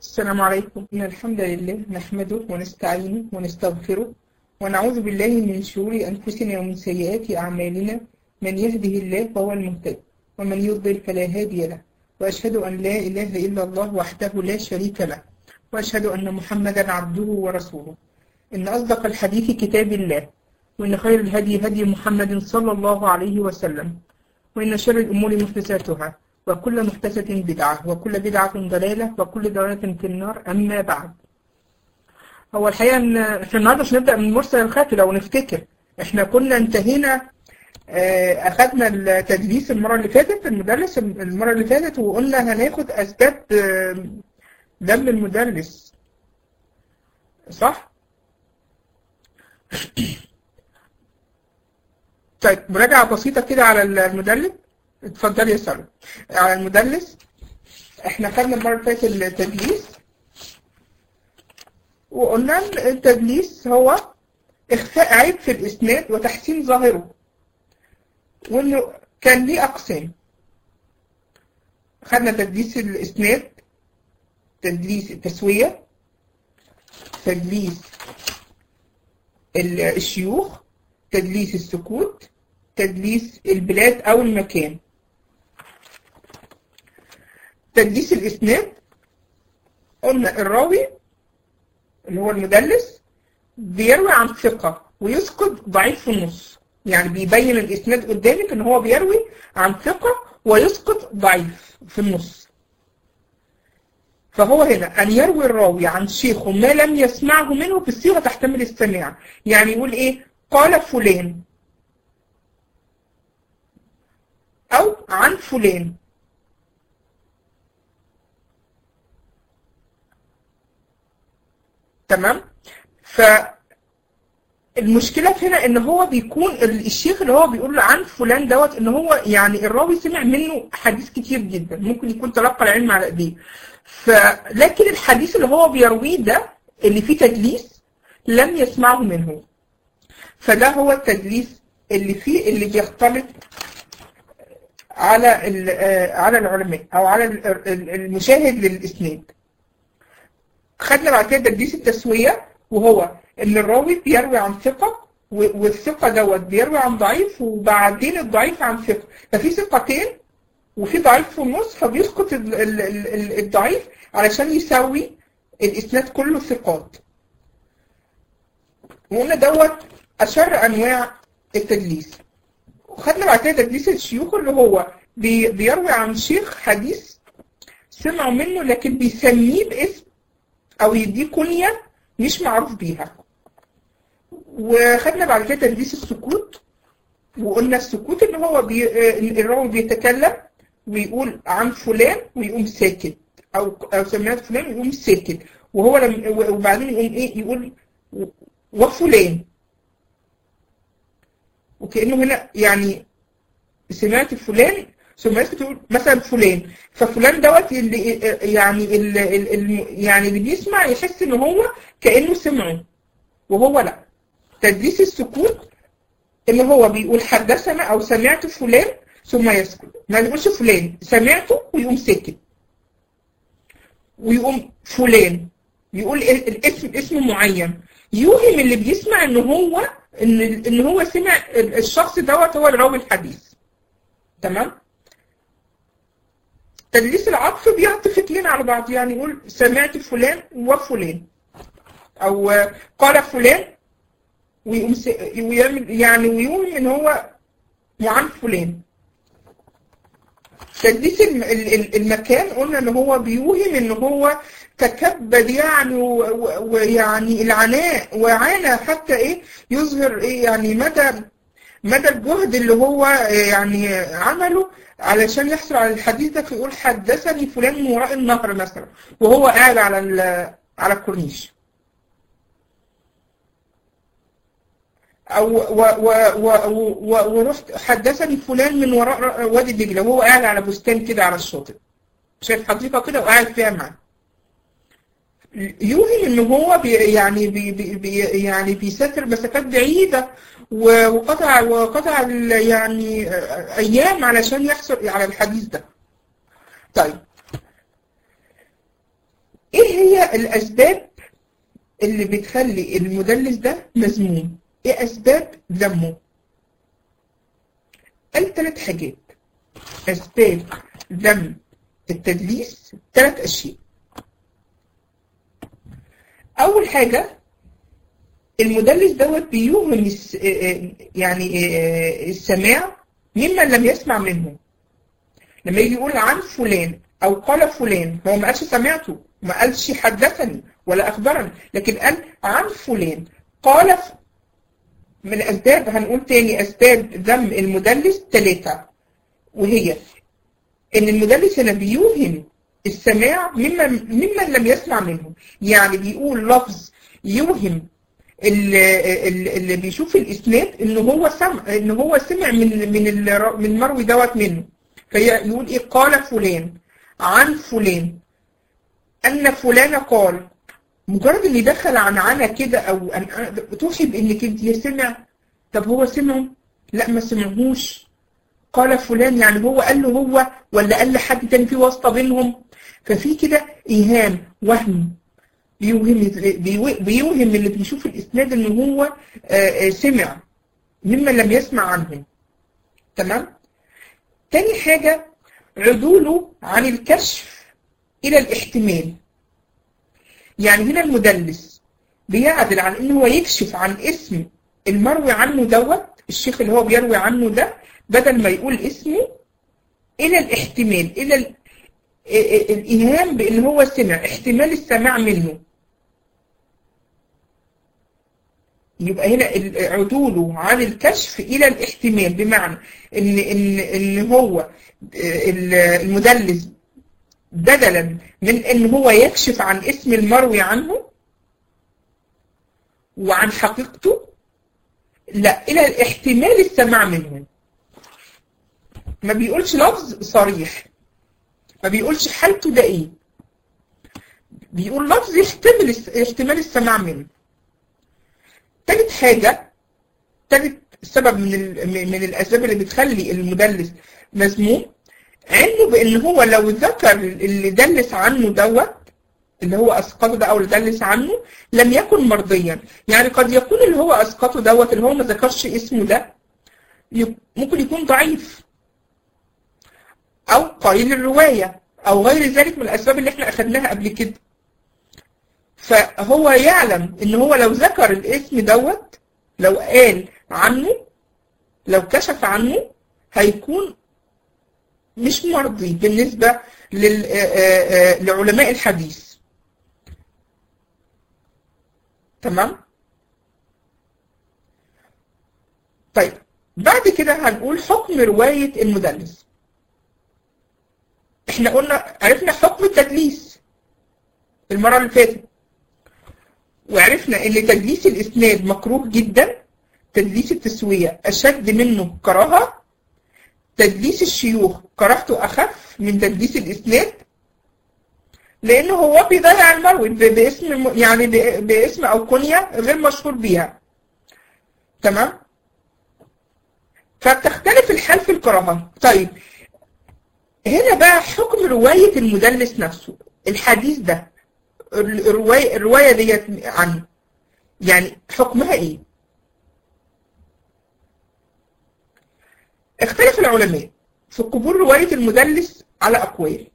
السلام عليكم. إن الحمد لله نحمده ونستعينه ونستغفره ونعوذ بالله من شرور أنفسنا ومن سيئات أعمالنا. من يهده الله فهو المهتد ومن يضلل فلا هادي له، وأشهد أن لا إله إلا الله وحده لا شريك له، وأشهد أن محمدا عبده ورسوله. إن أصدق الحديث كتاب الله، وإن خير الهدي هدي محمد صلى الله عليه وسلم، وإن شر الأمور محدثاتها، وكل محدثة بدعة، وكل بدعة ضلالة، وكل ضلالة في النار. أما بعد، هو الحقيقة إن إحنا النهاردة مش نبدأ من مرسل الخافي. لو نفتكر إحنا كنا انتهينا أخذنا التدليس المرة اللي فاتت، المدرس المرة اللي فاتت، وقلنا هناخد أسباب ذم المدرس، صح؟ طيب مراجعة بسيطة كده على المدرس. اتفضلي يا سارة. على المدلس احنا خدنا المرة اللي فاتت التدليس، وقلنا التدليس هو اخفاء عيب في الاسناد وتحسين ظاهره، وانه كان ليه اقسام. خدنا تدليس الاسناد، تدليس التسوية، تدليس الشيوخ، تدليس السكوت، تدليس البلاد او المكان. تدليس الاسناد قلنا الراوي اللي هو المدلس بيروي عن ثقة ويسقط ضعيف في النص، يعني بيبين الاسناد قدامك ان هو بيروي عن ثقة ويسقط ضعيف في النص. فهو هنا ان يروي الراوي عن شيخه ما لم يسمعه منه بالصيغة تحتمل السماع، يعني يقول ايه؟ قال فلان او عن فلان. تمام. فالمشكلة هنا ان هو بيكون الشيخ اللي هو بيقول عن فلان دوت ان هو يعني الراوي سمع منه حديث كتير جدا، ممكن يكون تلقى العلم على ايديه، لكن الحديث اللي هو بيرويه ده اللي فيه تدليس لم يسمعه منه، فده هو التدليس اللي فيه اللي بيختلط على العلماء او على المشاهد للاسناد. خدنا بعد كده تدليس التسوية، وهو ان الراوي بيروي عن ثقة والثقة دوت بيروي عن ضعيف، وبعدين الضعيف عن ثقة، ففي ثقتين وفي ضعيف في النص، فبيسقط الضعيف علشان يسوي الاسناد كله ثقات. وقلنا دوت اشر انواع التدليس. وخدنا بعد كده تدليس الشيوخ، اللي هو بيروي عن شيخ حديث سمعوا منه لكن بيسميه باسم او يديه كنية مش معروف بيها. وخدنا بعد كده تدليس السكوت، وقلنا السكوت ان هو الراوي بيتكلم ويقول عن فلان ويقوم ساكت، او سمعت فلان ويقوم ساكت، وهو وبعدين يقوم ايه؟ يقول وفلان، وكأنه هنا يعني سمعت فلان، سمعت تقول مثلا فلان، ففلان دوت اللي يعني اللي بيسمع يحس ان هو كأنه سمعه وهو لا. تدليس السكوت اللي هو بيقول حدثنا او سمعت فلان ثم يسكت، ما بيقولش فلان سمعته ويقوم ساكت، ويقوم فلان يقول اسم معين، يوهم اللي بيسمع ان هو سمع الشخص دوت هو اللي راوي الحديث. تمام. تدليس العطف بيعطف اتنين على بعض، يعني يقول سمعت فلان وفلان، او قال فلان ويقوم يعني ويوهم ان هو وعن فلان. تدليس المكان قلنا ان هو بيوهم ان هو تكبد يعني ويعني العناء وعانى حتى ايه يظهر ايه يعني مدى الجهد اللي هو يعني عمله علشان يحصل على الحديث ده، فيقول حدثني فلان من وراء النهر مثلا وهو قاعد على الكورنيش، او ورحت حدثني فلان من وراء وادي دجله وهو قاعد على بستان كده على الشاطئ، شايف حديقه كده وقاعد فيها معاه. يوهم ان هو يعني بيسافر مسافات بعيده وقطع يعني ايام علشان يحصل على الحديث ده. طيب ايه الأسباب اللي بتخلي المدلس ده مذموم. إيه أسباب ذمه؟ قال 3 حاجات. أسباب ذم التدليس 3 أشياء. أول حاجة، المدلس دوت بيوهم السماع ممن لم يسمع منه. لما يجي يقول عن فلان أو قال فلان، هو ما قالش سمعته، ما قالش حدثني ولا أخبرني، لكن قال عن فلان قال. من الأسباب، هنقول تاني، أسباب ذم المدلس 3، وهي إن المدلس هنا بيوهم السماع ممن لم يسمع منه. يعني بيقول لفظ يوهم اللي بيشوف الإسناد إن هو سمع من المروي دوت منه. فيقول إيه؟ قال فلان عن فلان أن فلان قال. مجرد إن يدخل عنعنة كده أو توحي بإنك أنت سمع. طب هو سمعه؟ لا، ما سمعهوش. قال فلان يعني هو قال له هو، ولا قال لحد تاني في واسطة بينهم. ففي كده إيهام، وهم، بيوهم اللي بيشوف الإسناد إن هو سمع ممن لم يسمع عنهم. تمام؟ تاني حاجة، عدوله عن الكشف إلى الاحتمال. يعني هنا المدلس بيعدل عن إنه هو يكشف عن اسم المروي عنه دوت، الشيخ اللي هو بيروي عنه ده، بدل ما يقول اسمه، إلى الاحتمال، إلى الإيهام بإن هو سمع، احتمال السماع منه. يبقى هنا عدوله عن الكشف إلى الاحتمال، بمعنى إن هو المدلس بدلا من إن هو يكشف عن اسم المروي عنه وعن حقيقته، لا، إلى الاحتمال السماع منه. ما بيقولش لفظ صريح، ما بيقولش حالته ده إيه، بيقول لفظ احتمال السماع منه. تالت حاجة، تالت سبب من الأسباب اللي بتخلي المدلس مذموم، علمه بأن هو لو ذكر اللي دلس عنه دوت، اللي هو أسقطه ده أو اللي دلس عنه، لم يكن مرضيا. يعني قد يكون اللي هو أسقطه دوت، اللي هو ما ذكرش اسمه ده، ممكن يكون ضعيف أو قليل الرواية أو غير ذلك من الأسباب اللي احنا أخدناها قبل كده. فهو يعلم ان هو لو ذكر الاسم دوت، لو قال عنه، لو كشف عنه، هيكون مش مرضي بالنسبة لعلماء الحديث. تمام؟ طيب، بعد كده هنقول حكم رواية المدلس. احنا عرفنا حكم التدليس المرة اللي فاتت، وعرفنا ان تدليس الاسناد مكروه جدا، تدليس التسوية اشد منه كراهة، تدليس الشيوخ كراهته اخف من تدليس الاسناد، لانه هو بيضيع المروي باسم، يعني باسم او كنية غير مشهور بيها. تمام؟ فبتختلف الحال في الكراهة. طيب، هنا بقى حكم رواية المدلس نفسه، الحديث ده، الرواية ديت عنه، يعني حكمها ايه؟ اختلف العلماء في قبول رواية المدلس على أقوال.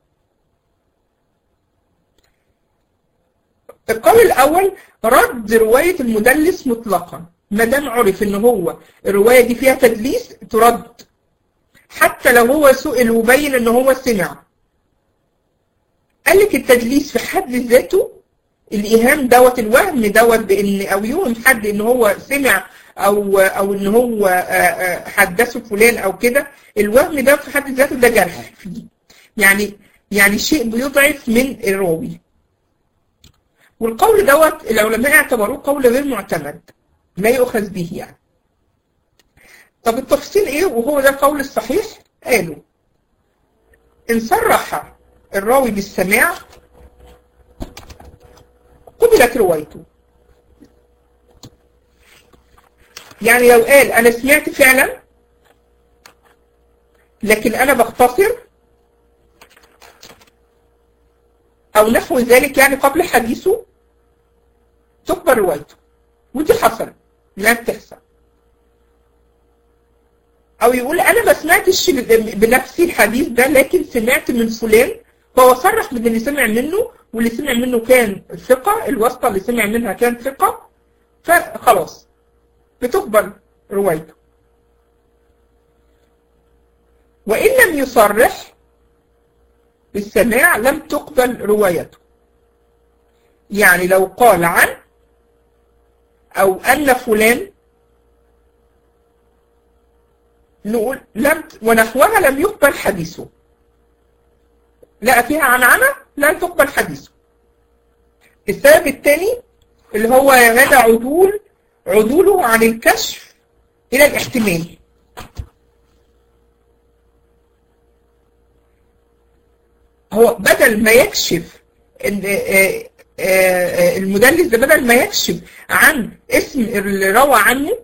القول الأول رد رواية المدلس مطلقا، ما دام عرف ان هو الرواية دي فيها تدليس ترد، حتى لو هو سئل وبين ان هو سمع. قال لك التدليس في حد ذاته، الإيهام دوت، الوهم دوت بإن أو يوهم حد إن هو سمع أو إن هو حدثه فلان أو كده، الوهم ده في حد ذاته ده جرح فيه، يعني شيء بيضعف من الراوي. والقول دوت العلماء اعتبروه قول غير معتمد، لا يؤخذ به يعني. طب التفصيل إيه وهو ده القول الصحيح؟ قالوا إن صرح الراوي بالسماع قبلت روايته. يعني لو قال أنا سمعت فعلا لكن أنا بختصر، أو نحو ذلك يعني قبل حديثه تقبل روايته، ودي حصلت لا بتحصل. أو يقول أنا ما سمعتش بنفسي الحديث ده لكن سمعت من فلان، فهو صرح من اللي سمع منه، واللي سمع منه كان ثقة، الواسطة اللي سمع منها كان ثقة، فخلاص بتقبل روايته. وإن لم يصرح بالسماع لم تقبل روايته. يعني لو قال عن أو أن فلان نقول ونحوها لم يقبل حديثه. لا فيها عنعنة لا تقبل حديثه. السبب الثاني اللي هو هذا عدوله عن الكشف إلى الاحتمال. هو بدل ما يكشف المدلس ده، بدل ما يكشف عن اسم اللي روى عنه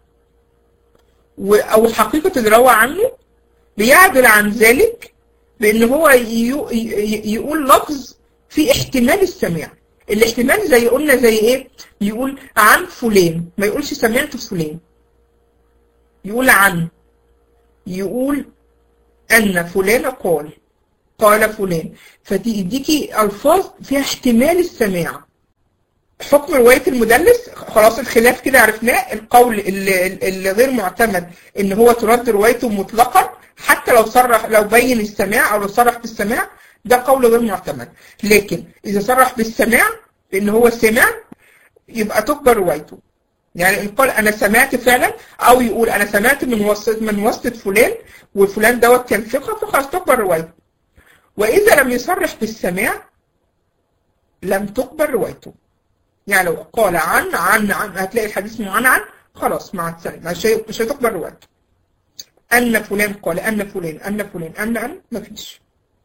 أو حقيقة اللي روى عنه، بيعدل عن ذلك بأن هو يقول لفظ في احتمال السماع. الاحتمال زي قلنا زي ايه؟ يقول عن فلان، ما يقولش سمعت فلان، يقول عن، يقول أن فلان قال فلان، فتديكي ألفاظ فيها احتمال السماع. حكم رواية المدلس خلاص الخلاف كده عرفناه. القول اللي غير معتمد ان هو ترد روايته مطلقا حتى لو بين السماع او لو صرح بالسماع، ده قول غير معتمد. لكن اذا صرح بالسماع بان هو سمع يبقى تقبل روايته. يعني ان قال انا سمعت فعلا، او يقول انا سمعت من واسطة فلان وفلان دوت كان ثقة، فخلاص تقبل روايته. واذا لم يصرح بالسماع لم تقبل روايته. يعني لو قال عن هتلاقي الحديث معنعن، خلاص مع السلامة مش هتقبل روايته. أن فلان قال أن فلان أن مفيش،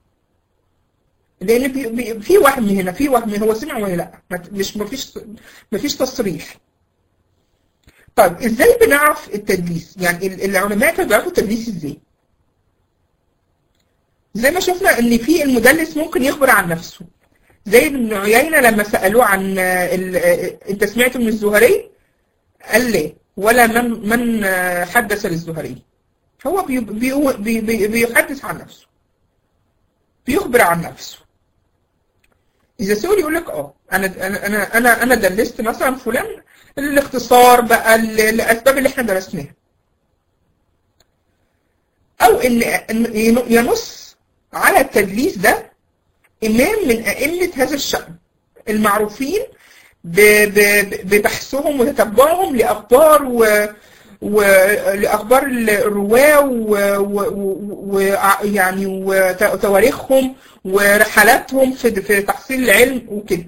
لأن في وهم هنا، في وهم هو سمع ولا لا، مفيش تصريح. طيب ازاي بنعرف التدليس؟ يعني العلماء كانوا بيعرفوا التدليس ازاي؟ زي ما شفنا ان في المدلس ممكن يخبر عن نفسه، زي ابن عيينة لما سألوه عن انت سمعت من الزهري؟ قال ليه؟ ولا من حدث للزهري. هو بيحدث عن نفسه، بيخبر عن نفسه. إذا سئل يقول لك أنا دلست مثلا فلان، الاختصار بقى الأسباب اللي احنا درسناها، أو إن ينص على التدليس ده إمام من أئمة هذا الشأن المعروفين ببحثهم وتتبعهم لأخبار ولأخبار الرواة ويعني وتواريخهم ورحلاتهم في تحصيل العلم وكده،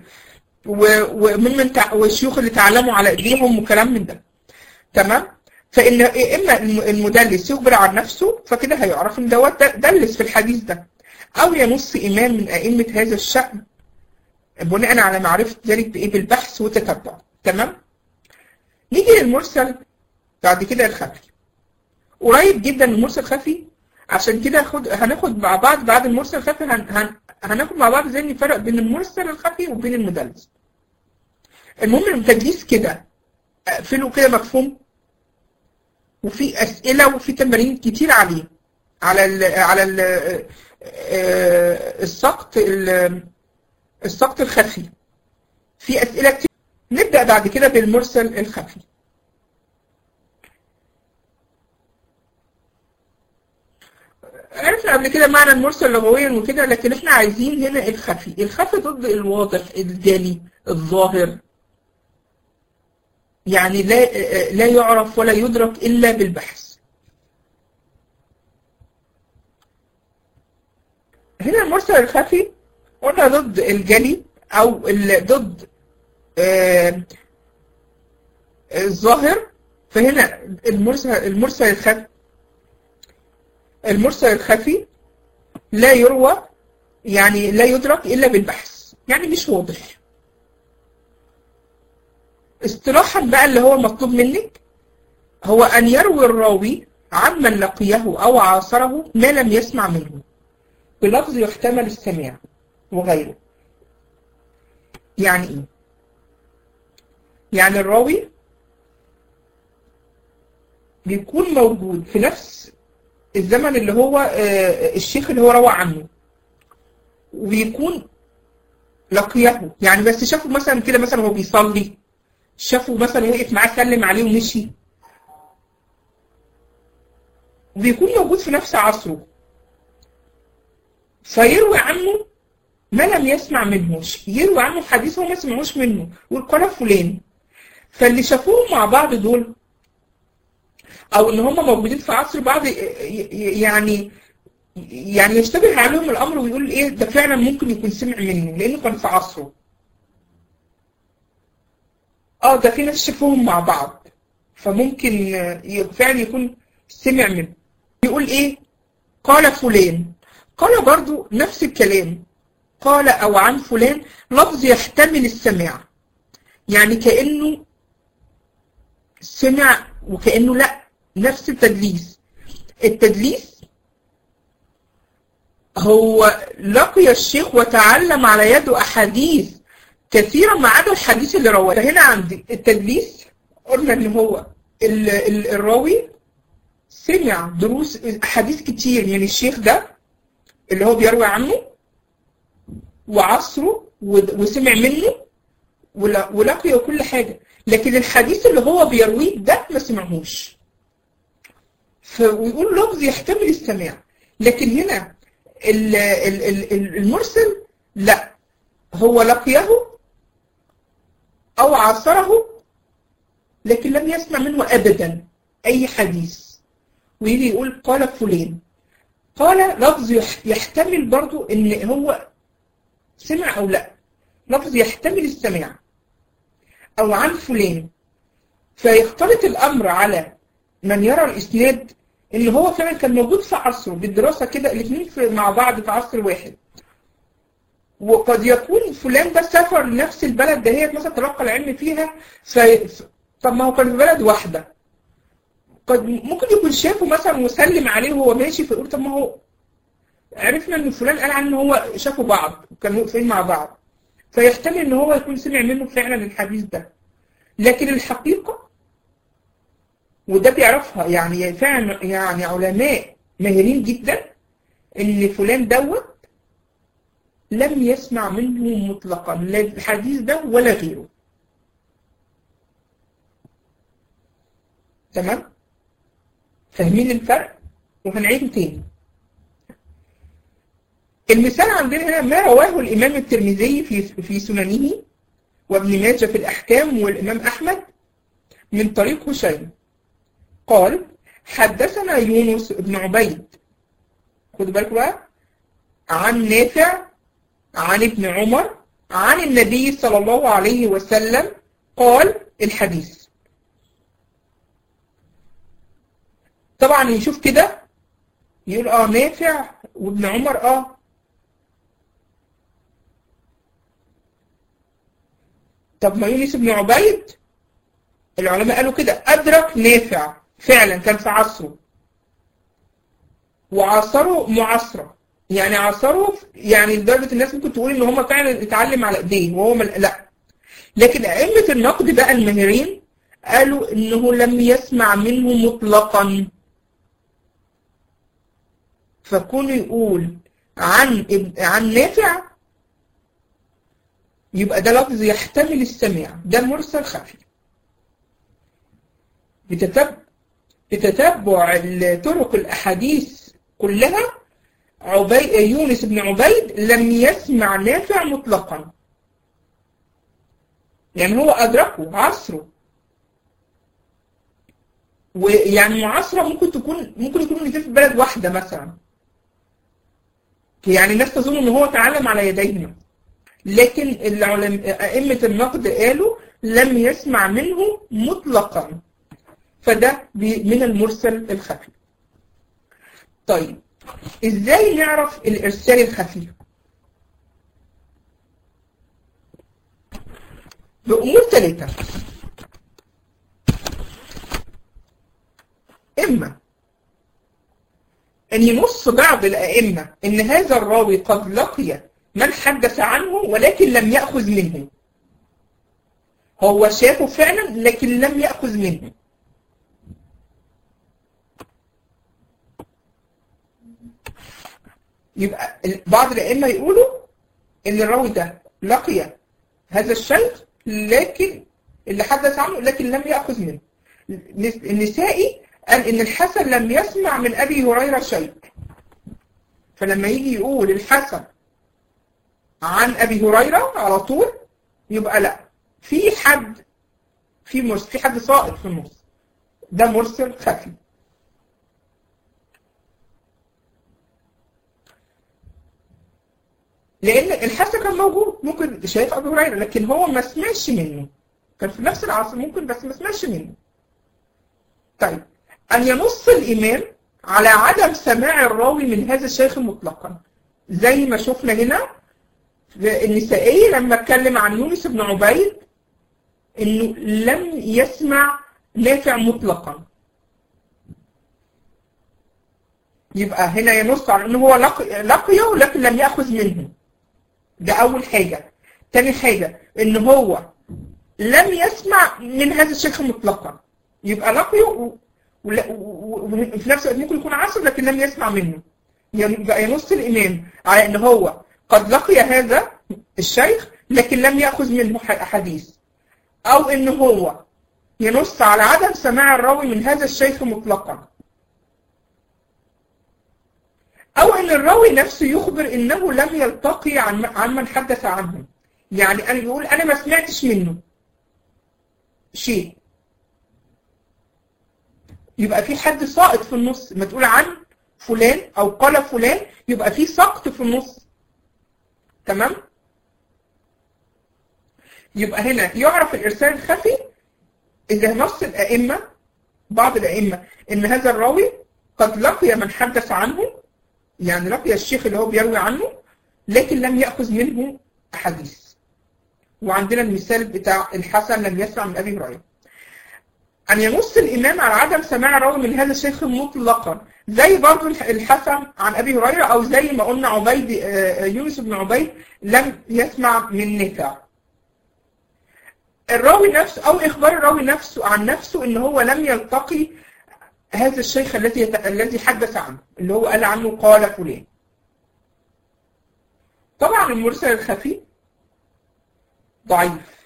والشيوخ اللي تعلموا على ايديهم وكلام من ده. تمام؟ فإن إما المدلس يخبر عن نفسه فكده هيعرف إن دوت دلس في الحديث ده، أو ينص إمام من أئمة هذا الشأن بناء على معرفة ذلك بإيه؟ بالبحث والتتبع. تمام؟ نيجي للمرسل بعد كده الخفي. قريب جدا من المرسل الخفي، عشان كده هناخد مع بعض بعد المرسل الخفي هناخد مع بعض ازاي نفرق بين المرسل الخفي وبين المدلس. المهم التدليس كده اقفله كده مفهوم، وفي اسئله وفي تمارين كتير عليه، على السقط الخفي، في اسئله كتير. نبدا بعد كده بالمرسل الخفي. عرفنا قبل كده معنى المرسل لغويا وكده، لكن احنا عايزين هنا الخفي. الخفي ضد الواضح الجلي الظاهر، يعني لا يعرف ولا يدرك إلا بالبحث. هنا المرسل الخفي قلنا ضد الجلي أو ضد الظاهر. فهنا المرسل الخفي لا يروى، يعني لا يدرك إلا بالبحث، يعني مش واضح. اصطلاحا بقى اللي هو مطلوب منك هو أن يروي الراوي عمن لقيه أو عاصره ما لم يسمع منه بلفظ يحتمل السماع وغيره. يعني ايه؟ يعني الراوي بيكون موجود في نفس الزمن اللي هو الشيخ اللي هو روى عنه، وبيكون لقيه، يعني بس شافه مثلا كده، مثلا هو بيصلي، شافه مثلا وقف معاه سلم عليه ومشي، وبيكون موجود في نفس عصره، فيروي عنه ما لم يسمع منه، يروي عنه حديث هو ما سمعوش منه، وقال فلان. فاللي شافوهم مع بعض دول، او ان هم موجودين في عصر بعض، يعني يشتبه عليهم الامر ويقول ايه ده فعلا ممكن يكون سمع منه لانه كان في عصره. ده في ناس شافوهم مع بعض، فممكن فعلا يكون سمع منه. يقول ايه؟ قال فلان. قال برضو نفس الكلام، قال او عن فلان، لفظ يحتمل السماع، يعني كأنه سمع وكأنه لا، نفس التدليس. التدليس هو لقي الشيخ وتعلم على يده أحاديث كثيرة ما عدا الحديث اللي رواه. فهنا عندي التدليس قلنا ان هو الراوي سمع دروس أحاديث كتير من الشيخ ده اللي هو بيروي عنه وعصره وسمع منه ولقي كل حاجة، لكن الحديث اللي هو بيرويه ده ما سمعهوش، ويقول لفظ يحتمل السماع. لكن هنا المرسل لا، هو لقيه أو عاصره لكن لم يسمع منه أبدا أي حديث، ويجي يقول قال فلان. قال لفظ يحتمل برضو إن هو سمع أو لا، لفظ يحتمل السماع، أو عن فلان. فيختلط الأمر على من يرى الإسناد إن هو فعلا كان موجود في عصره بالدراسة كده، الاثنين مع بعض في عصر واحد. وقد يكون فلان ده سافر لنفس البلد دهيت مثلا تلقى العلم فيها، طب ما هو كان في بلد واحدة، قد ممكن يكون شافه مثلا وسلم عليه وهو ماشي، فيقول طب ما هو عرفنا ان فلان قال عنه هو شافوا بعض وكانوا واقفين مع بعض، فيحتمل ان هو يكون سمع منه فعلا الحديث ده. لكن الحقيقة وده بيعرفها يعني فعلا يعني علماء ماهرين جدا، ان فلان دوت لم يسمع منه مطلقا لا الحديث ده ولا غيره. تمام؟ فاهمين الفرق؟ وهنعيده تاني. المثال عندنا هنا ما رواه الإمام الترمذي في سننه، وابن ماجه في الأحكام، والإمام أحمد من طريق هشيم قال حدثنا يونس بن عبيد، خدوا بالكم بقى، عن نافع عن ابن عمر عن النبي صلى الله عليه وسلم قال الحديث. طبعا يشوف كده يقول نافع وابن عمر طب ما يونس بن عبيد العلماء قالوا كده أدرك نافع فعلا كان في عصره، وعصره معاصرة، يعني عصره يعني لدرجة الناس ممكن تقول ان هم فعلا اتعلم على ايديه وهو لا. لكن أئمة النقد بقى الماهرين قالوا انه لم يسمع منه مطلقا، فكونه يقول عن نافع يبقى ده لفظ يحتمل السماع، ده مرسل خفي. بتتبع طرق الأحاديث كلها يونس بن عبيد لم يسمع نافع مطلقا، يعني هو أدركه عصره، ويعني معاصرة ممكن يكون الاثنين في بلد واحدة مثلا، يعني الناس تظن ان هو تعلم على يديهم، لكن أئمة النقد قالوا لم يسمع منه مطلقا، فده من المرسل الخفي. طيب ازاي نعرف الارسال الخفي؟ بأمور ثلاثة. إما أن ينص بعض الأئمة أن هذا الراوي قد لقي من حدث عنه ولكن لم يأخذ منه، هو شافه فعلا لكن لم يأخذ منه. يبقى بعض الأئمة يقولوا إن الراوي ده لقي هذا الشيخ لكن اللي حدث عنه لكن لم يأخذ منه. النسائي قال إن الحسن لم يسمع من أبي هريرة شيء، فلما يجي يقول الحسن عن أبي هريرة على طول يبقى لا، في حد في حد ساقط في النص، ده مرسل خفي. لأن الحسن كان موجود، ممكن شايف أبي هريرة لكن هو ما سمعش منه، كان في نفس العصر ممكن بس ما سمعش منه. طيب، أن ينص الإمام على عدم سماع الراوي من هذا الشيخ مطلقا، زي ما شفنا هنا النسائي لما اتكلم عن يونس بن عبيد إنه لم يسمع نافع مطلقا. يبقى هنا ينص على إنه هو لقيه لكن لم يأخذ منه، ده أول حاجة. تاني حاجة إن هو لم يسمع من هذا الشيخ مطلقا، يبقى لقيه وفي نفس الوقت ممكن يكون عاصر لكن لم يسمع منه. يبقى ينص الإمام على إن هو قد لقي هذا الشيخ لكن لم يأخذ منه حديث، أو إن هو ينص على عدم سماع الراوي من هذا الشيخ مطلقا، أو إن الراوي نفسه يخبر إنه لم يلتقي عن من حدث عنه، يعني أنا بيقول أنا ما سمعتش منه شيء، يبقى في حد ساقط في النص. ما تقول عن فلان أو قال فلان يبقى في سقط في النص. تمام؟ يبقى هنا يعرف الإرسال الخفي إذا نص الأئمة، بعض الأئمة، إن هذا الراوي قد لقي من حدث عنه، يعني لقي الشيخ اللي هو بيروي عنه لكن لم يأخذ منه أحاديث. وعندنا المثال بتاع الحسن لم يسمع من أبي هريرة. أن ينص الإمام على عدم سماع الراوي من هذا الشيخ مطلقا، زي برضو الحسن عن أبي هريرة، أو زي ما قلنا يونس بن عبيد لم يسمع من نافع. الراوي نفسه أو إخبار الراوي نفسه عن نفسه إن هو لم يلتقي هذا الشيخ الذي حدث عنه، اللي هو قال عنه قال فلان. طبعا المرسل الخفي ضعيف،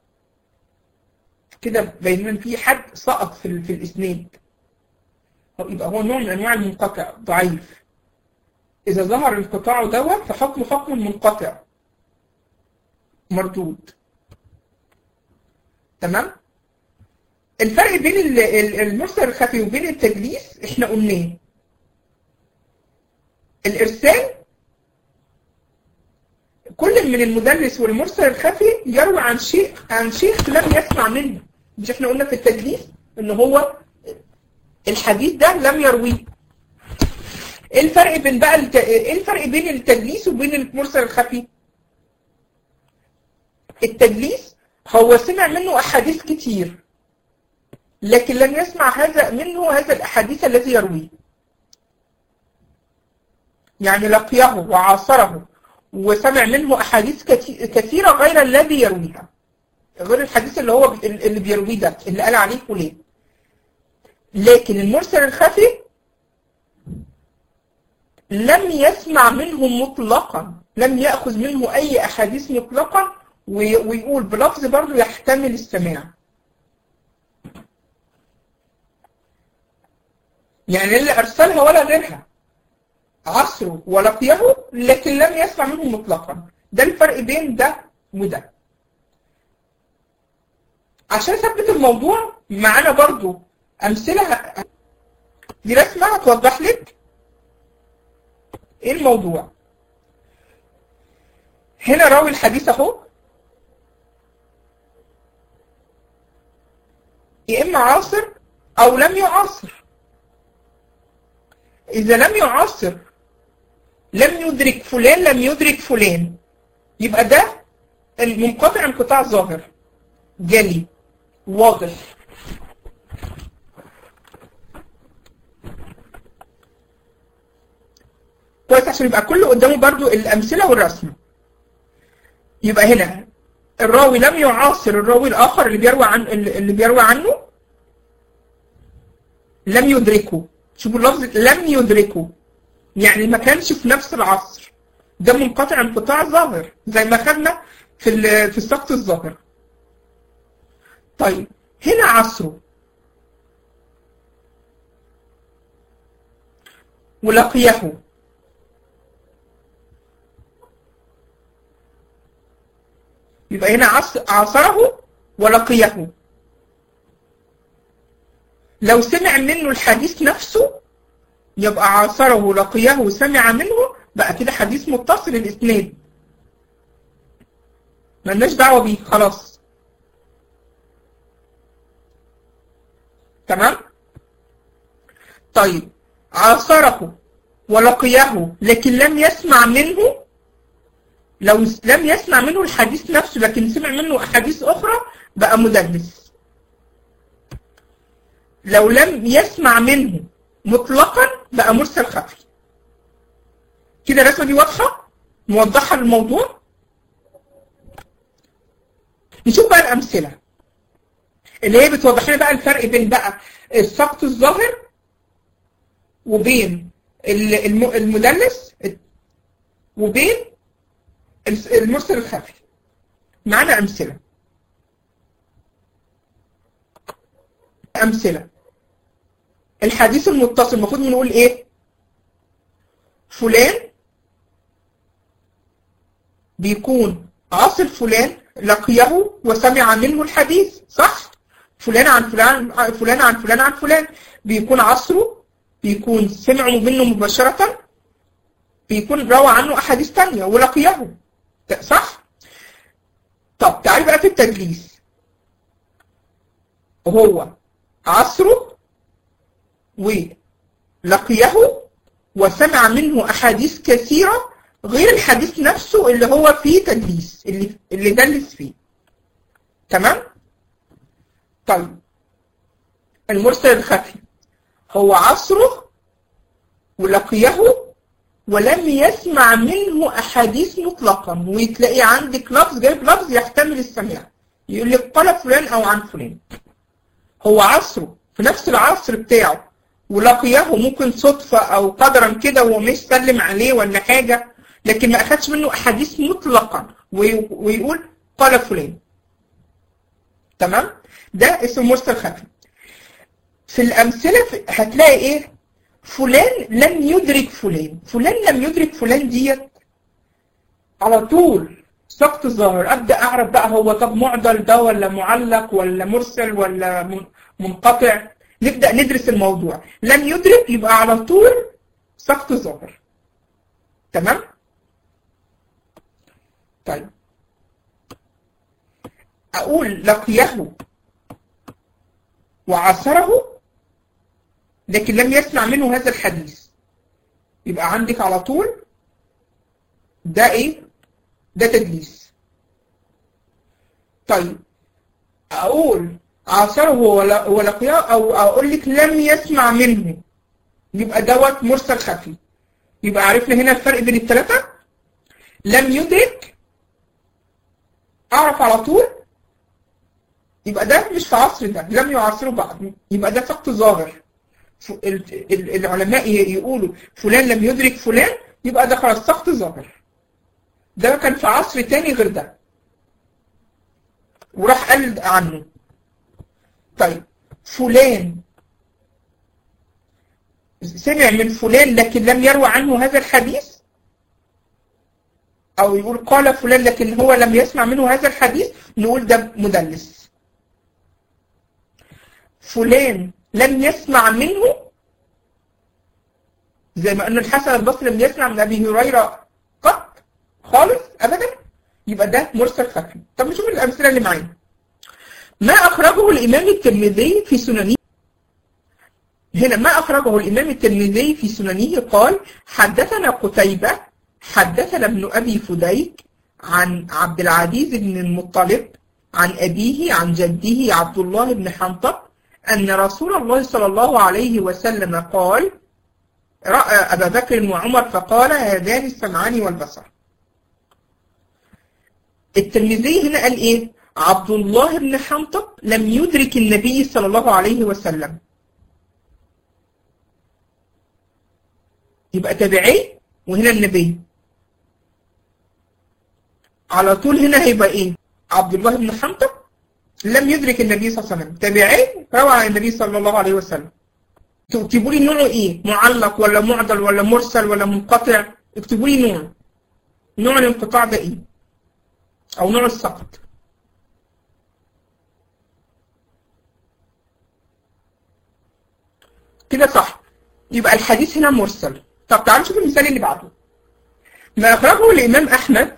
كده بين ان في حد سقط في الاسناد، يبقى هو نوع من انواع المنقطع ضعيف. اذا ظهر انقطاعه دوت فحكمه حكم المنقطع مردود. تمام؟ الفرق بين المرسل الخفي وبين التدليس احنا قلناه. الارسال كل من المدلس والمرسل الخفي يروي عن شيخ لم يسمع منه. مش احنا قلنا في التدليس ان هو الحديث ده لم يرويه. ايه الفرق بين بقى ايه الفرق بين التدليس وبين المرسل الخفي؟ التدليس هو سمع منه احاديث كتير لكن لم يسمع منه هذا الاحاديث الذي يرويه، يعني لقيه وعاصره وسمع منه احاديث كثيره غير الذي يرويها، غير الحديث اللي بيرويه ده اللي قال عليه فلان. لكن المرسل الخفي لم يسمع منه مطلقا، لم يأخذ منه أي أحاديث مطلقا، ويقول بلفظ برضه يحتمل السماع. يعني اللي أرسلها ولا غيرها عصره ولقيه لكن لم يسمع منه مطلقا. ده الفرق بين ده وده. عشان أثبت الموضوع معانا برضه أمثلة، دي رسمة هتوضح لك ايه الموضوع. هنا راوي الحديث اهو، يا اما عاصر او لم يعاصر. اذا لم يعاصر لم يدرك فلان لم يدرك فلان، يبقى ده المنقطع انقطاع ظاهر جلي واضح. كويس عشان يبقى كله قدامه برضو الأمثلة والرسم. يبقى هنا الراوي لم يعاصر الراوي الآخر اللي بيروي عنه، لم يدركه. شوفوا اللفظ، لم يدركه، يعني ما كانش في نفس العصر. ده منقطع انقطاع ظاهر زي ما خدنا في السقط الظاهر. طيب هنا عصره ولقيه، يبقى هنا عصره ولقيه. لو سمع منه الحديث نفسه يبقى عاصره ولقيه وسمع منه، بقى كده حديث متصل الاسناد، ملناش دعوه بيه خلاص. تمام؟ طيب عاصره ولقيه لكن لم يسمع منه، لو لم يسمع منه الحديث نفسه لكن سمع منه أحاديث أخرى بقى مدلس. لو لم يسمع منه مطلقا بقى مرسل خفي. كده الرسمة دي واضحة؟ موضحة للموضوع؟ نشوف بقى الأمثلة اللي هي بتوضح لنا بقى الفرق بين بقى السقط الظاهر وبين المدلس وبين المرسل الخفي. معانا أمثلة. الحديث المتصل المفروض نقول إيه؟ فلان بيكون عاصر فلان لقيه وسمع منه الحديث، صح؟ فلان عن فلان فلان عن فلان عن فلان، بيكون عصره، بيكون سمعوا منه مباشرة، بيكون روى عنه أحاديث تانية ولقيه، صح؟ طب تعالي بقى في التدليس، هو عصره ولقيه وسمع منه أحاديث كثيرة غير الحديث نفسه اللي هو فيه تدليس، اللي دلس فيه. تمام؟ طيب المرسل الخفي هو عصره ولقيه ولم يسمع منه أحاديث مطلقا، وتلاقي عندك لفظ جايب لفظ يحتمل السماع، يقول لك قال فلان أو عن فلان. هو عصره في نفس العصر بتاعه ولقيه ممكن صدفة أو قدرا كده ومش سلم عليه ولا حاجة، لكن ما أخدش منه أحاديث مطلقا ويقول قال فلان. تمام؟ ده اسمه مرسل خفي. في الأمثلة هتلاقي إيه؟ فلان لم يدرك فلان، فلان لم يدرك فلان ديت على طول سقط ظاهر. أبدأ أعرف بقى هو طب معضل ده ولا معلق ولا مرسل ولا منقطع، نبدأ ندرس الموضوع. لم يدرك يبقى على طول سقط ظاهر. تمام؟ طيب أقول لقيه وعاصره لكن لم يسمع منه هذا الحديث، يبقى عندك على طول ده ايه؟ ده تدليس. طيب اقول عاصره ولقيه او اقول لك لم يسمع منه، يبقى دوت مرسل خفي. يبقى عرفنا هنا الفرق بين الثلاثه. لم يدرك اعرف على طول يبقى ده مش في عصر ده، لم يعاصره بعد، يبقى ده سقط ظاهر. العلماء يقولوا فلان لم يدرك فلان يبقى ده خلاص سقط ظاهر. ده كان في عصر تاني غير ده وراح قال عنه. طيب فلان سمع من فلان لكن لم يروى عنه هذا الحديث، او يقول قال فلان لكن هو لم يسمع منه هذا الحديث، نقول ده مدلس. فلان لم يسمع منه زي ما أن الحسن البصري لم يسمع من أبي هريرة قط خالص أبدا، يبقى ده مرسل خفي. طب نشوف الأمثلة اللي معانا. ما أخرجه الإمام الترمذي في سننه، هنا ما أخرجه الإمام الترمذي في سننه قال حدثنا قتيبة حدثنا ابن أبي فديك عن عبد العزيز بن المطلب عن أبيه عن جده عبد الله بن حنطب أن رسول الله صلى الله عليه وسلم قال رأى أبا بكر وعمر فقال هذان السمعان والبصر. الترمذي هنا قال ايه؟ عبد الله بن حنطب لم يدرك النبي صلى الله عليه وسلم. يبقى تابعي وهنا النبي. على طول هنا هيبقى ايه؟ عبد الله بن حنطب لم يدرك النبي صلى الله عليه وسلم، تابعي روى عن النبي صلى الله عليه وسلم. تكتبوا لي نوعه ايه؟ معلق ولا معضل ولا مرسل ولا منقطع؟ اكتبوا لي نوع الانقطاع ده ايه؟ او نوع السقط. كده صح. يبقى الحديث هنا مرسل. طب تعالوا نشوف المثال اللي بعده. ما اخرجه الامام احمد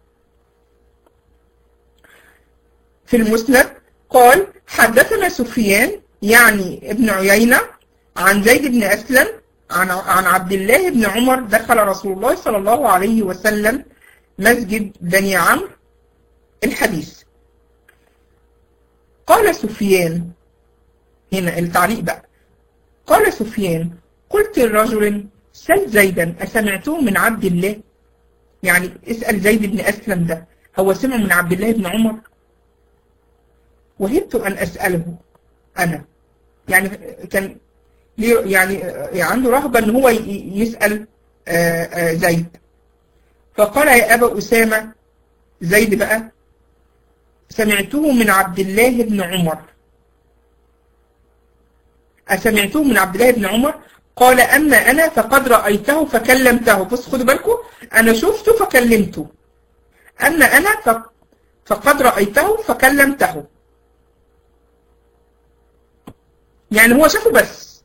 في المسند قال حدثنا سفيان يعني ابن عيينة عن زيد بن أسلم عن عبد الله بن عمر دخل رسول الله صلى الله عليه وسلم مسجد بني عمرو. الحديث قال سفيان، هنا التعليق بقى، قال سفيان قلت لرجل سل زيدا أسمعته من عبد الله؟ يعني اسأل زيد بن أسلم ده هو سمع من عبد الله بن عمر؟ وهبت أن أسأله أنا، يعني كان يعني عنده رهبة أن هو يسأل زيد. فقال يا أبا أسامة، زيد بقى، سمعته من عبد الله بن عمر. أسمعته من عبد الله بن عمر؟ قال أما أنا فقد رأيته فكلمته. بص خدوا بالكم، أنا شفته فكلمته. أما أنا فقد رأيته فكلمته. يعني هو شافه بس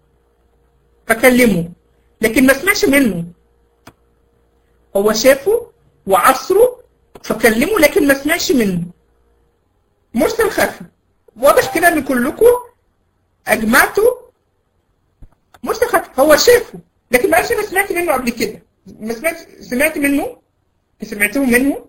فكلمه لكن ما سمعش منه. هو شافه وعصره فكلمه لكن ما سمعش منه. مرسل خفي. واضح كده ان كلكم اجمعتوا مرسل خفي. هو شافه لكن ما قالش انا سمعت منه قبل كده. ما سمعت منه، سمعته منه.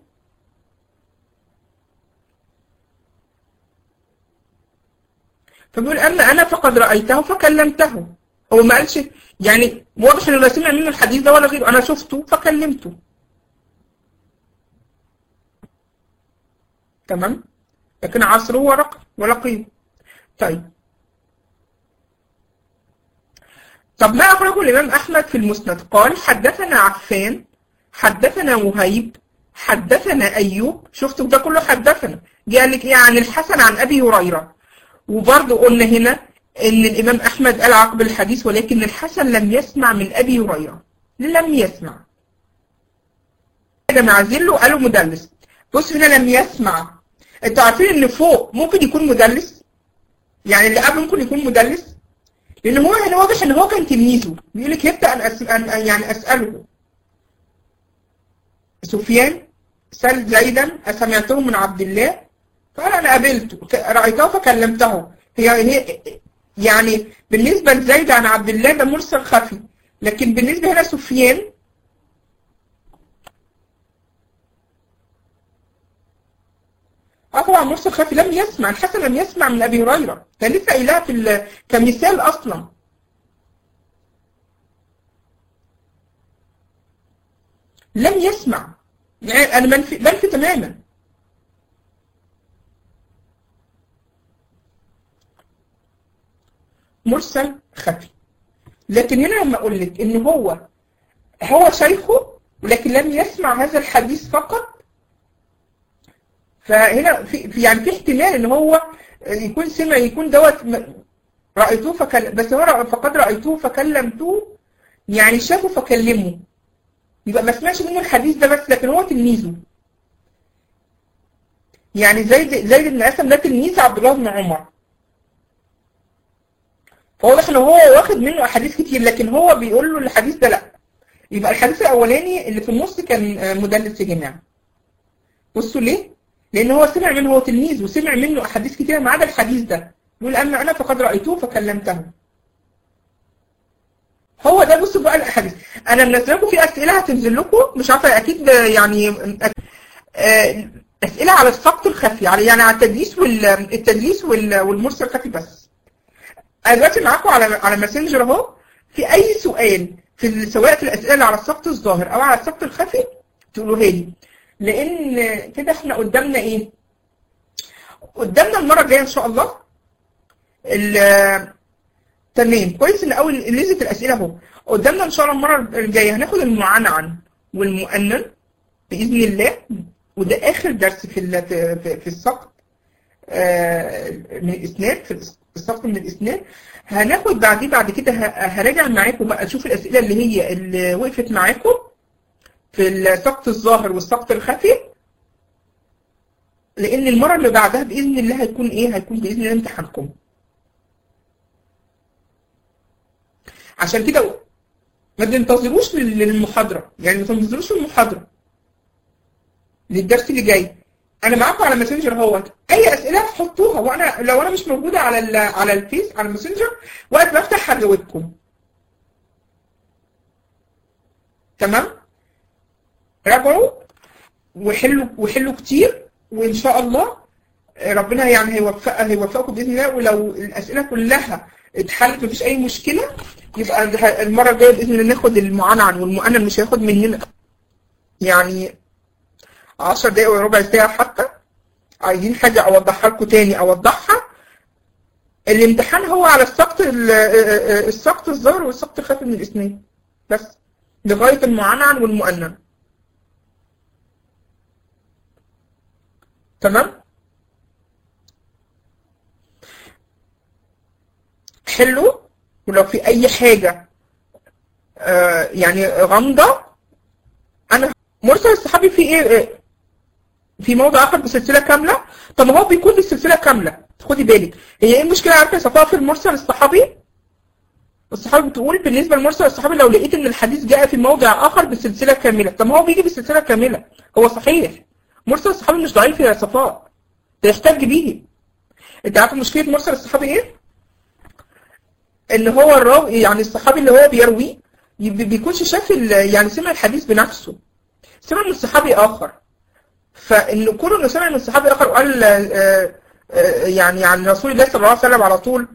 فبيقول أما أنا فقد رأيته فكلمته. هو ما قالش، يعني واضح إنه لا سمع منه الحديث ده ولا غيره، أنا شفته فكلمته. تمام؟ لكن عصره ولقيه. طيب ما أخرجه الإمام أحمد في المسند قال حدثنا عفان حدثنا وهيب حدثنا أيوب. شفتوا ده كله حدثنا. جه قال لك إيه عن الحسن عن أبي هريرة. وبرضه قلنا هنا ان الامام احمد قال عقب الحديث ولكن الحسن لم يسمع من ابي هريره. لم يسمع يا جماعه، زله قالوا مدلس. بص هنا لم يسمع. انتوا عارفين ان فوق ممكن يكون مدلس، يعني اللي قبله ممكن يكون مدلس، لان هو هنا واضح ان هو كان تلميذه. بيقول لك يبدا يعني اساله سفيان سل زيدا اسمعته من عبد الله؟ قال أنا قابلته رأيته فكلمته. هي يعني بالنسبة لزيد عن عبد الله ده مرسل خفي، لكن بالنسبة هنا سفيان طبعا مرسل خفي. لم يسمع. الحسن لم يسمع من أبي هريرة. كان لسه قايلها كمثال أصلا. لم يسمع، يعني أنا منفي تماما. مرسل خفي. لكن هنا لما اقول لك ان هو شيخه ولكن لم يسمع هذا الحديث فقط، فهنا في احتمال ان هو يكون سمع، يكون دوت رأيته بس هو فقد رأيته فكلمته، يعني شافه فكلمه. يبقى ما سمعش منه الحديث ده بس، لكن هو تلميذه. يعني زيد بن أسلم ده تلميذ عبد الله بن عمر. فواضح ان هو واخد منه احاديث كتير، لكن هو بيقول له الحديث ده لا. يبقى الحديث الاولاني اللي في النص كان مدلس يا جماعه. بصوا ليه؟ لان هو سمع منه، هو تلميذ وسمع منه احاديث كتير ما عدا الحديث ده. يقول اما انا فقد رايته فكلمته. هو ده. بصوا بقى الاحاديث انا منزل لكم في اسئله هتنزل لكم، مش عارفه اكيد يعني اسئله على السقط الخفي، يعني على التدليس والمرسل الخفي بس. انا دلوقتي معاكم على ماسنجر اهو. في اي سؤال سواء في الاسئله اللي على السقط الظاهر او على السقط الخفي تقولوها لي. لان كده احنا قدامنا ايه؟ قدامنا المره الجايه ان شاء الله تمام. كويس ان اول ليزة الاسئله اهو. قدامنا ان شاء الله المره الجايه هناخد المعنعن والمؤنن باذن الله، وده اخر درس في السقط من الاسناد، في السقط من الاسناد. هناخد بعد كده هراجع معاكم بقى، اشوف الاسئله اللي وقفت معاكم في السقط الظاهر والسقط الخفي، لان المره اللي بعدها باذن الله هيكون ايه؟ هيكون باذن الله امتحانكم. عشان كده ما تنتظروش للمحاضره، يعني ما تنتظروش المحاضره للدرس اللي جاي. انا معاكم على ماسنجر اهوت، اي اسئله حطوها، وانا لو انا مش موجوده على الفيس على الماسنجر وقت ما افتح هجاوبكم. تمام؟ راجعوا وحلوا كتير، وان شاء الله ربنا يعني هيوفقكم باذن الله. ولو الاسئله كلها اتحلت مفيش اي مشكله، يبقى المره الجايه باذن الله ناخد المعنعن والمؤنن. مش هياخد مننا يعني 10 دقايق ولا ربع ساعه حتى. عايزين حاجه اوضحها لكم تاني اوضحها. الامتحان هو على السقط الظاهر والسقط الخفي من الاسنان بس، لغايه المعنعن والمؤنن. تمام؟ حلو. ولو في اي حاجه يعني غامضه، انا مرسل الصحابي في ايه؟ في موضع اخر بسلسله كامله. طب ما هو بيكون بالسلسله كامله، خدي بالك. هي ايه المشكله عارفه يا صفاء في المرسل الصحابي؟ الصحابي بتقول بالنسبه للمرسل الصحابي لو لقيت ان الحديث جاء في موضع اخر بالسلسله كامله. طب ما هو بيجي بالسلسله كامله، هو صحيح. مرسل الصحابي مش ضعيف يا صفاء، ده يحتج به. انت عارفه مشكله مرسل الصحابي ايه؟ ان هو الراوي يعني الصحابي اللي هو بيروي بيكونش شاف يعني سمع الحديث بنفسه، سمع من صحابي اخر. فان كل انه سمع من صحابي اخر وقال يعني عن رسول الله صلى الله عليه وسلم على طول،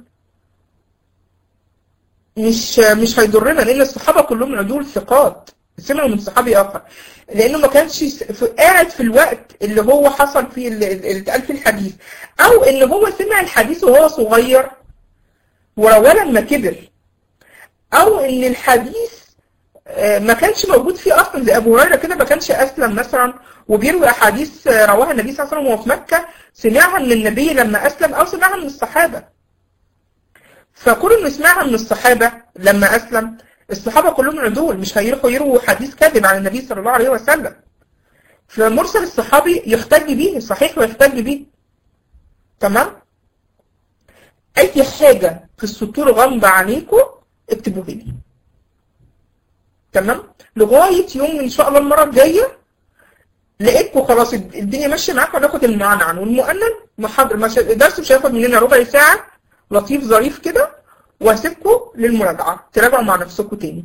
مش هيضرنا، لان الصحابه كلهم عدول ثقات سمعوا من صحابي اخر، لانه ما كانش قاعد في الوقت اللي هو حصل فيه اللي اتقال فيه الحديث، او ان هو سمع الحديث وهو صغير ورواه لما كبر، او ان الحديث ما كانش موجود فيه اصلا. زي ابو هريره كده ما كانش اسلم مثلا وبيروي احاديث رواها النبي صلى الله عليه وسلم وهو في مكه، سمعها من النبي لما اسلم او سمعها من الصحابه. فكل انه يسمعها من الصحابه لما اسلم، الصحابه كلهم عدول مش هيروحوا يرووا حديث كاذب عن النبي صلى الله عليه وسلم. فمرسل الصحابي يحتج به، صحيح ويحتج به. تمام؟ اي حاجه في السطور غامضه عليكم اكتبوها لي. تمام؟ لغايه يوم ان شاء الله المره الجايه لقيتكم خلاص الدنيا ماشيه معاكم، هناخد المعنعن والمؤنن محاضره. الدرس مش هياخد مننا ربع ساعه، لطيف ظريف كده، وهسيبكم للمراجعه تراجعوا مع نفسكم تاني.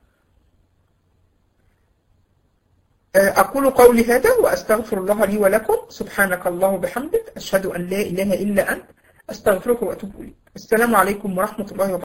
أقول قولي هذا وأستغفر الله لي ولكم. سبحانك الله وبحمدك، أشهد أن لا إله إلا أنت، أستغفرك وأتوب إليك. السلام عليكم ورحمة الله وبركاته.